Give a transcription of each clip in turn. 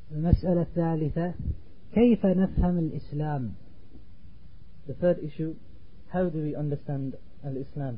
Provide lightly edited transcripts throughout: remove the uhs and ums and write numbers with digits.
المسألة الثالثة كيف نفهم الإسلام. The third issue, how do we understand al-Islam?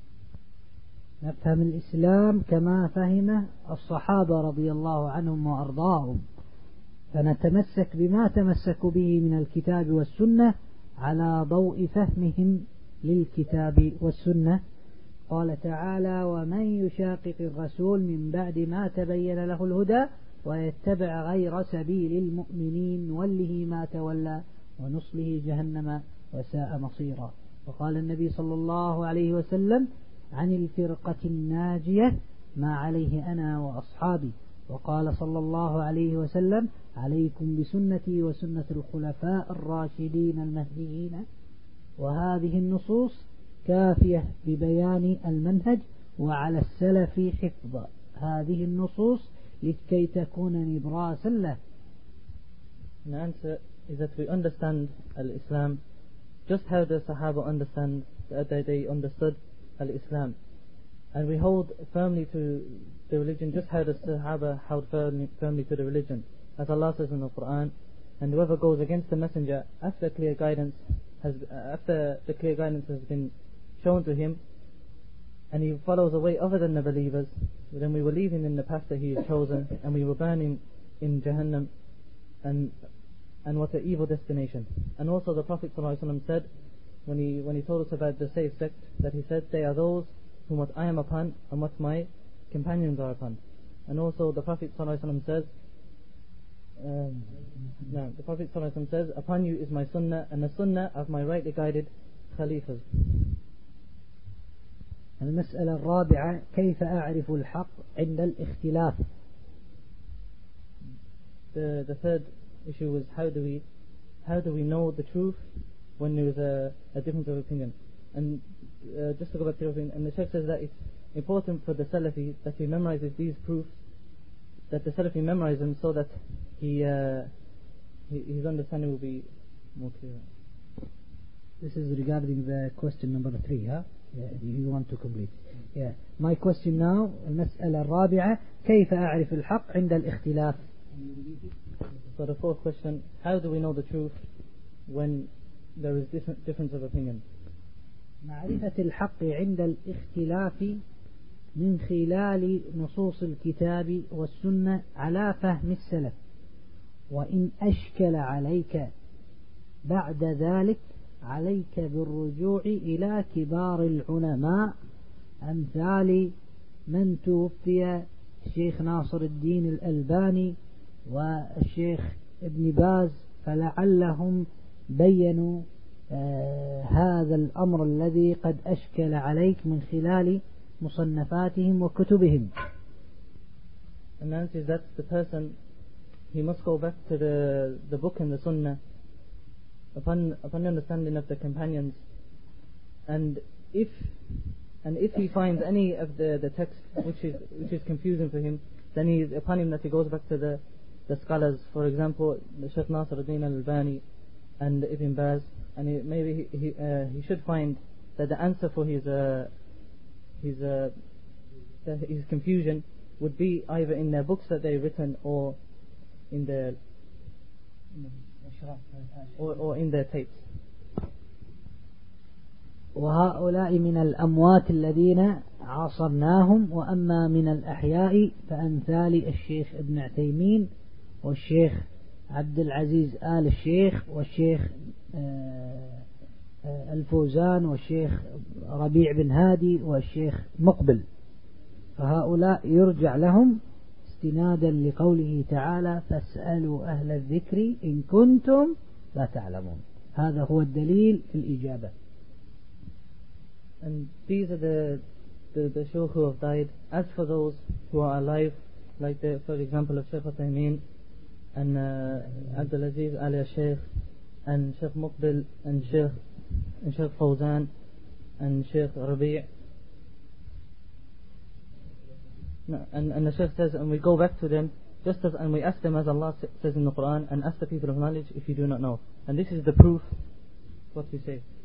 نفهم الإسلام كما فهم الصحابة رضي الله عنهم وأرضاهم، فنتمسك بما تمسكوا به من الكتاب والسنة على ضوء فهمهم للكتاب والسنة. قال تعالى: ومن يشاقق الرسول من بعد ما تبين له الهدى ويتبع غير سبيل المؤمنين نوله ما تولى ونصله جهنم وساء مصيرا. وقال النبي صلى الله عليه وسلم عن الفرقة الناجية ما عليه أنا وأصحابي. وقال صلى الله عليه وسلم: عليكم بسنتي وسنة الخلفاء الراشدين المهديين. وهذه النصوص كافية ببيان المنهج، وعلى السلف حفظ هذه النصوص لكي تكون نبراسا له. The answer is that we understand al-Islam just how the Sahaba understand that they understood al-Islam, and we hold firmly to the religion just how the Sahaba held firmly to the religion, as Allah says in the Quran. And whoever goes against the Messenger after the clear guidance has been shown to him, and he follows a way other than the believers, then we will leave him in the path that he has chosen, and we will burn him in Jahannam, and what an evil destination. And also the Prophet ﷺ said, when he told us about the safe sect, that he said, they are those whom what I am upon and what my companions are upon. And also the Prophet ﷺ says, upon you is my sunnah and the sunnah of my rightly guided khalifas. المسألة الرابعة كيف أعرف الحق عند الاختلاف. The third issue is how do we know the truth when there is a difference of opinion. And just to go back to your opinion, and the Shaykh says that it's important for the Salafi that he memorizes these proofs, that the Salafi memorize them so that his understanding will be more clear. This is regarding the question number 3, huh? Yeah, you want to complete. Yeah. My question now, المسألة الرابعة كيف أعرف الحق عند الاختلاف. So the fourth question, how do we know the truth when there is difference of opinion? معرفة الحق عند الاختلاف من خلال نصوص الكتاب والسنة على فهم السلف، وإن أشكل عليك بعد ذلك عليك بالرجوع إلى كبار العلماء أمثال من توفي الشيخ ناصر الدين الألباني والشيخ ابن باز، فلعلهم بينوا هذا الأمر الذي قد أشكل عليك من خلال مصنفاتهم وكتبهم. And the answer is that the person, he must go back to the book and the sunnah upon the understanding of the companions, and if he finds any of the text which is confusing for him, then he is upon him that he goes back to the scholars, for example the Shaykh Nasr al-Din al-Albani and Ibn Baz, and maybe he should find that the answer for his confusion would be either in their books that they've written or in their tapes. وهؤلاء من الأموات الذين عاصرناهم، وأما من الأحياء فأمثال الشيخ ابن عثيمين والشيخ عبد العزيز آل الشيخ والشيخ الفوزان والشيخ ربيع بن هادي والشيخ مقبل، فهؤلاء يرجع لهم استنادا لقوله تعالى: فاسألوا أهل الذكر إن كنتم لا تعلمون. هذا هو الدليل في الإجابة. And these are the Shaykh who have died. As for those who are alive, like for example of Shaykh Uthaymeen and Abdul Aziz Ali Shaykh and Shaykh Muqbil and Shaykh Fawzan and Shaykh Rabi', and the Shaykh says, and we go back to them and we ask them as Allah says in the Quran, and ask the people of knowledge if you do not know. And this is the proof what we say.